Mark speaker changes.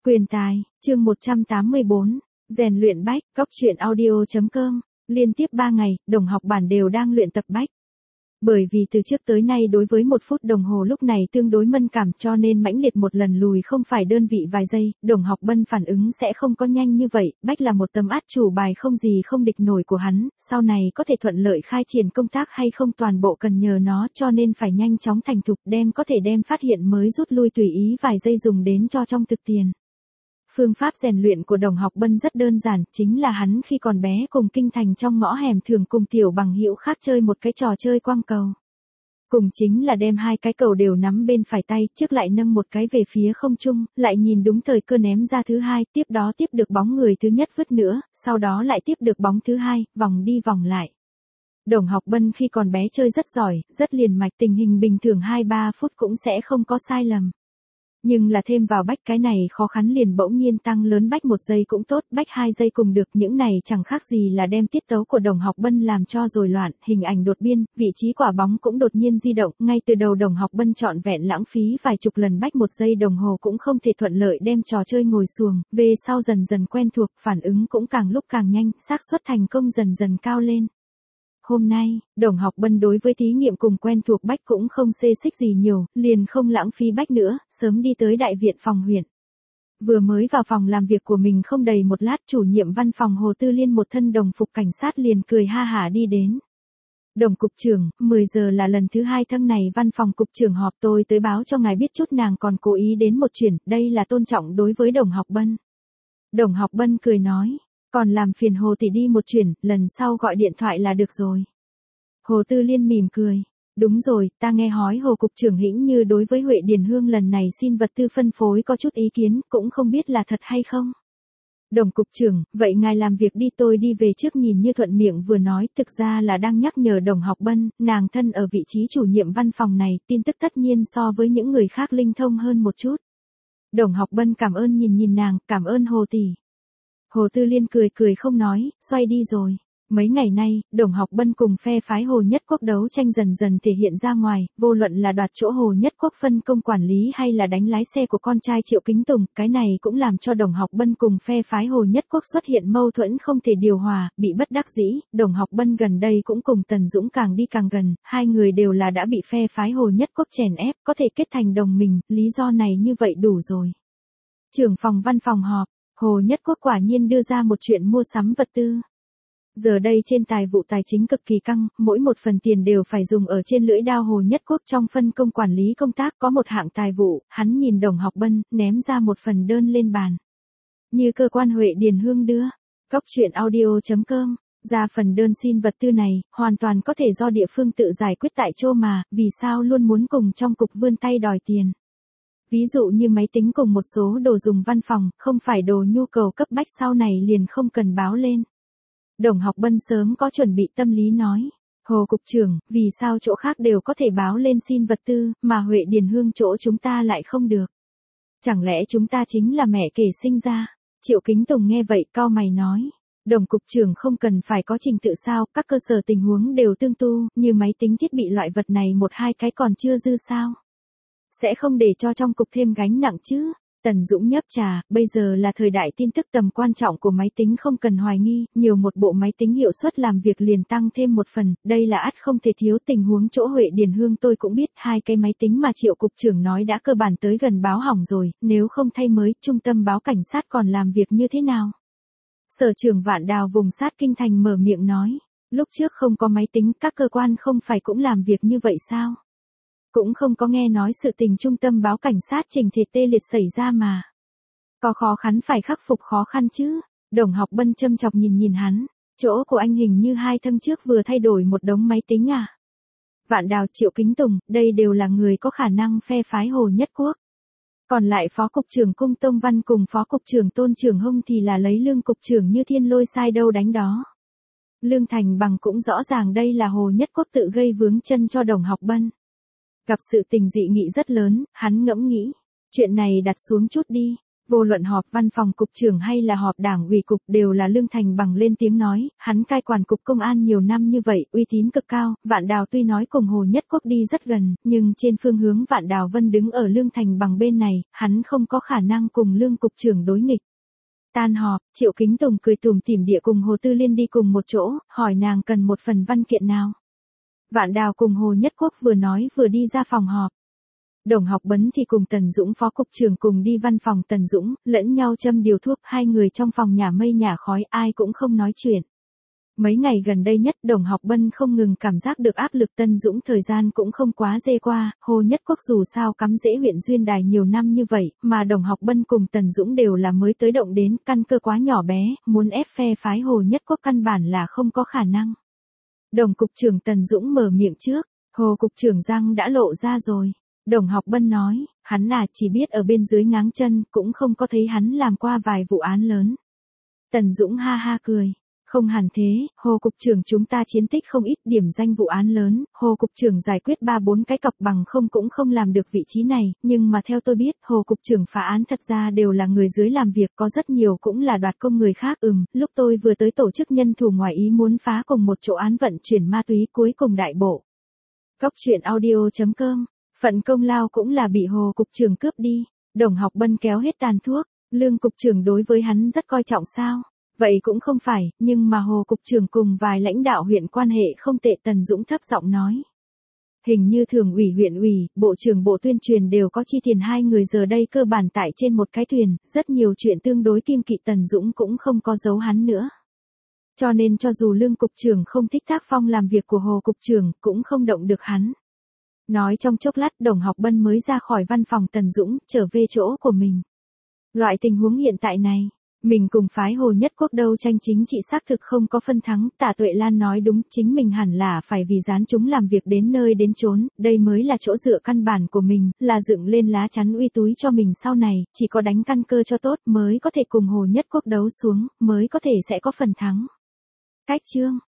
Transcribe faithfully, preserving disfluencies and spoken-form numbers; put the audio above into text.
Speaker 1: Quyền tài, chương một trăm tám mươi bốn, rèn luyện bách, góc truyện audio chấm com, liên tiếp ba ngày, đồng học bản đều đang luyện tập bách. Bởi vì từ trước tới nay đối với một phút đồng hồ lúc này tương đối mẫn cảm cho nên mãnh liệt một lần lùi không phải đơn vị vài giây, đồng học Bân phản ứng sẽ không có nhanh như vậy, bách là một tấm át chủ bài không gì không địch nổi của hắn, sau này có thể thuận lợi khai triển công tác hay không toàn bộ cần nhờ nó cho nên phải nhanh chóng thành thục đem có thể đem phát hiện mới rút lui tùy ý vài giây dùng đến cho trong thực tiền. Phương pháp rèn luyện của đồng học Bân rất đơn giản, chính là hắn khi còn bé cùng kinh thành trong ngõ hẻm thường cùng tiểu bằng hữu khác chơi một cái trò chơi quăng cầu. Cùng chính là đem hai cái cầu đều nắm bên phải tay, trước lại nâng một cái về phía không trung, lại nhìn đúng thời cơ ném ra thứ hai, tiếp đó tiếp được bóng người thứ nhất vứt nữa, sau đó lại tiếp được bóng thứ hai, vòng đi vòng lại. Đồng học Bân khi còn bé chơi rất giỏi, rất liền mạch, tình hình bình thường hai ba phút cũng sẽ không có sai lầm. Nhưng là thêm vào bách cái này khó khăn liền bỗng nhiên tăng lớn bách một giây cũng tốt, bách hai giây cùng được, những này chẳng khác gì là đem tiết tấu của đồng học Bân làm cho rồi loạn, hình ảnh đột biên, vị trí quả bóng cũng đột nhiên di động, ngay từ đầu đồng học Bân trọn vẹn lãng phí vài chục lần bách một giây đồng hồ cũng không thể thuận lợi đem trò chơi ngồi xuồng, về sau dần dần quen thuộc, phản ứng cũng càng lúc càng nhanh, xác suất thành công dần dần cao lên. Hôm nay, đồng học Bân đối với thí nghiệm cùng quen thuộc bách cũng không xê xích gì nhiều, liền không lãng phí bách nữa, sớm đi tới đại viện phòng huyện. Vừa mới vào phòng làm việc của mình không đầy một lát, chủ nhiệm văn phòng Hồ Tư Liên một thân đồng phục cảnh sát liền cười ha hả đi đến. Đồng cục trưởng, mười giờ là lần thứ hai thân này văn phòng cục trưởng họp, tôi tới báo cho ngài biết chút nàng còn cố ý đến một chuyện, đây là tôn trọng đối với đồng học Bân. Đồng học Bân cười nói. Còn làm phiền Hồ tỷ đi một chuyện, lần sau gọi điện thoại là được rồi. Hồ Tư Liên mỉm cười. Đúng rồi, ta nghe nói Hồ cục trưởng hĩnh như đối với Huệ Điền Hương lần này xin vật tư phân phối có chút ý kiến, cũng không biết là thật hay không. Đồng cục trưởng, vậy ngài làm việc đi, tôi đi về trước, nhìn như thuận miệng vừa nói, thực ra là đang nhắc nhở đồng học Bân, nàng thân ở vị trí chủ nhiệm văn phòng này, tin tức tất nhiên so với những người khác linh thông hơn một chút. Đồng học Bân cảm ơn nhìn nhìn nàng, cảm ơn Hồ tỷ. Hồ Tư Liên cười cười không nói, xoay đi rồi. Mấy ngày nay, đồng học Bân cùng phe phái Hồ Nhất Quốc đấu tranh dần dần thể hiện ra ngoài, vô luận là đoạt chỗ Hồ Nhất Quốc phân công quản lý hay là đánh lái xe của con trai Triệu Kính Tùng, cái này cũng làm cho đồng học Bân cùng phe phái Hồ Nhất Quốc xuất hiện mâu thuẫn không thể điều hòa, bị bất đắc dĩ, đồng học Bân gần đây cũng cùng Tần Dũng càng đi càng gần, hai người đều là đã bị phe phái Hồ Nhất Quốc chèn ép, có thể kết thành đồng minh, lý do này như vậy đủ rồi. Trưởng phòng văn phòng họp. Hồ Nhất Quốc quả nhiên đưa ra một chuyện mua sắm vật tư. Giờ đây trên tài vụ tài chính cực kỳ căng, mỗi một phần tiền đều phải dùng ở trên lưỡi dao. Hồ Nhất Quốc trong phân công quản lý công tác có một hạng tài vụ, hắn nhìn đồng học Bân, ném ra một phần đơn lên bàn. Như cơ quan Huệ Điền Hương đưa, góc truyện audio chấm com, ra phần đơn xin vật tư này, hoàn toàn có thể do địa phương tự giải quyết tại chỗ mà, vì sao luôn muốn cùng trong cục vươn tay đòi tiền. Ví dụ như máy tính cùng một số đồ dùng văn phòng, không phải đồ nhu cầu cấp bách sau này liền không cần báo lên. Đồng học Bân sớm có chuẩn bị tâm lý nói. Hồ cục trưởng, vì sao chỗ khác đều có thể báo lên xin vật tư, mà Huệ Điền Hương chỗ chúng ta lại không được? Chẳng lẽ chúng ta chính là mẹ kể sinh ra? Triệu Kính Tùng nghe vậy cau mày nói. Đồng cục trưởng không cần phải có trình tự sao, các cơ sở tình huống đều tương tu, như máy tính thiết bị loại vật này một hai cái còn chưa dư sao? Sẽ không để cho trong cục thêm gánh nặng chứ. Tần Dũng nhấp trà, bây giờ là thời đại tin tức, tầm quan trọng của máy tính không cần hoài nghi, nhiều một bộ máy tính hiệu suất làm việc liền tăng thêm một phần, đây là ắt không thể thiếu. Tình huống chỗ Huệ Điền Hương tôi cũng biết, hai cái máy tính mà Triệu cục trưởng nói đã cơ bản tới gần báo hỏng rồi, nếu không thay mới, trung tâm báo cảnh sát còn làm việc như thế nào? Sở trưởng Vạn Đào vùng sát kinh thành mở miệng nói, lúc trước không có máy tính, các cơ quan không phải cũng làm việc như vậy sao? Cũng không có nghe nói sự tình trung tâm báo cảnh sát trình thể tê liệt xảy ra mà. Có khó khăn phải khắc phục khó khăn chứ. Đồng học Bân châm chọc nhìn nhìn hắn. Chỗ của anh hình như hai thân trước vừa thay đổi một đống máy tính à. Vạn Đào, Triệu Kính Tùng, đây đều là người có khả năng phe phái Hồ Nhất Quốc. Còn lại Phó Cục trưởng Cung Tông Văn cùng Phó Cục trưởng Tôn Trường Hông thì là lấy Lương Cục trưởng Như Thiên lôi sai đâu đánh đó. Lương Thành Bằng cũng rõ ràng đây là Hồ Nhất Quốc tự gây vướng chân cho đồng học Bân. Gặp sự tình dị nghị rất lớn, hắn ngẫm nghĩ. Chuyện này đặt xuống chút đi. Vô luận họp văn phòng cục trưởng hay là họp đảng ủy cục đều là Lương Thành Bằng lên tiếng nói, hắn cai quản cục công an nhiều năm như vậy, uy tín cực cao, Vạn Đào tuy nói cùng Hồ Nhất Quốc đi rất gần, nhưng trên phương hướng Vạn Đào Vân đứng ở Lương Thành Bằng bên này, hắn không có khả năng cùng Lương cục trưởng đối nghịch. Tan họp, Triệu Kính Tùng cười tủm tỉm địa cùng Hồ Tư Liên đi cùng một chỗ, hỏi nàng cần một phần văn kiện nào. Vạn Đào cùng Hồ Nhất Quốc vừa nói vừa đi ra phòng họp. Đồng Học Bấn thì cùng Tần Dũng phó cục trưởng cùng đi văn phòng Tần Dũng, lẫn nhau châm điều thuốc, hai người trong phòng nhả mây nhả khói, ai cũng không nói chuyện. Mấy ngày gần đây nhất, Đồng Học Bân không ngừng cảm giác được áp lực, Tần Dũng thời gian cũng không quá dê qua, Hồ Nhất Quốc dù sao cắm rễ huyện Duyên Đài nhiều năm như vậy, mà Đồng Học Bân cùng Tần Dũng đều là mới tới động đến, căn cơ quá nhỏ bé, muốn ép phe phái Hồ Nhất Quốc căn bản là không có khả năng. Đồng cục trưởng Tần Dũng mở miệng trước, Hồ cục trưởng răng đã lộ ra rồi. Đồng Học Bân nói, hắn là chỉ biết ở bên dưới ngáng chân, cũng không có thấy hắn làm qua vài vụ án lớn. Tần Dũng ha ha cười, không hẳn thế, Hồ cục trưởng chúng ta chiến tích không ít, điểm danh vụ án lớn, Hồ cục trưởng giải quyết ba bốn cái cọc bằng không cũng không làm được vị trí này, nhưng mà theo tôi biết, Hồ cục trưởng phá án thật ra đều là người dưới làm việc, có rất nhiều cũng là đoạt công người khác. Ừm, lúc tôi vừa tới tổ chức nhân thủ ngoài ý muốn phá cùng một chỗ án vận chuyển ma túy, cuối cùng đại bộ. Cóc truyện audio chấm com. Phận công lao cũng là bị Hồ cục trưởng cướp đi. Đồng Học Bân kéo hết tàn thuốc, Lương cục trưởng đối với hắn rất coi trọng sao? Vậy cũng không phải, nhưng mà Hồ cục trưởng cùng vài lãnh đạo huyện quan hệ không tệ, Tần Dũng thấp giọng nói. Hình như thường ủy huyện ủy, bộ trưởng bộ tuyên truyền đều có chi tiền, hai người giờ đây cơ bản tại trên một cái thuyền, rất nhiều chuyện tương đối kiêng kỵ, Tần Dũng cũng không có giấu hắn nữa. Cho nên cho dù Lương cục trưởng không thích tác phong làm việc của Hồ cục trưởng, cũng không động được hắn. Nói trong chốc lát, Đồng Học Bân mới ra khỏi văn phòng Tần Dũng, trở về chỗ của mình. Loại tình huống hiện tại này, mình cùng phái Hồ Nhất Quốc đấu tranh chính trị xác thực không có phân thắng, Tạ Tuệ Lan nói đúng, chính mình hẳn là phải vì gián chúng làm việc đến nơi đến chốn, đây mới là chỗ dựa căn bản của mình, là dựng lên lá chắn uy túi cho mình sau này, chỉ có đánh căn cơ cho tốt mới có thể cùng Hồ Nhất Quốc đấu xuống, mới có thể sẽ có phần thắng. Cách chương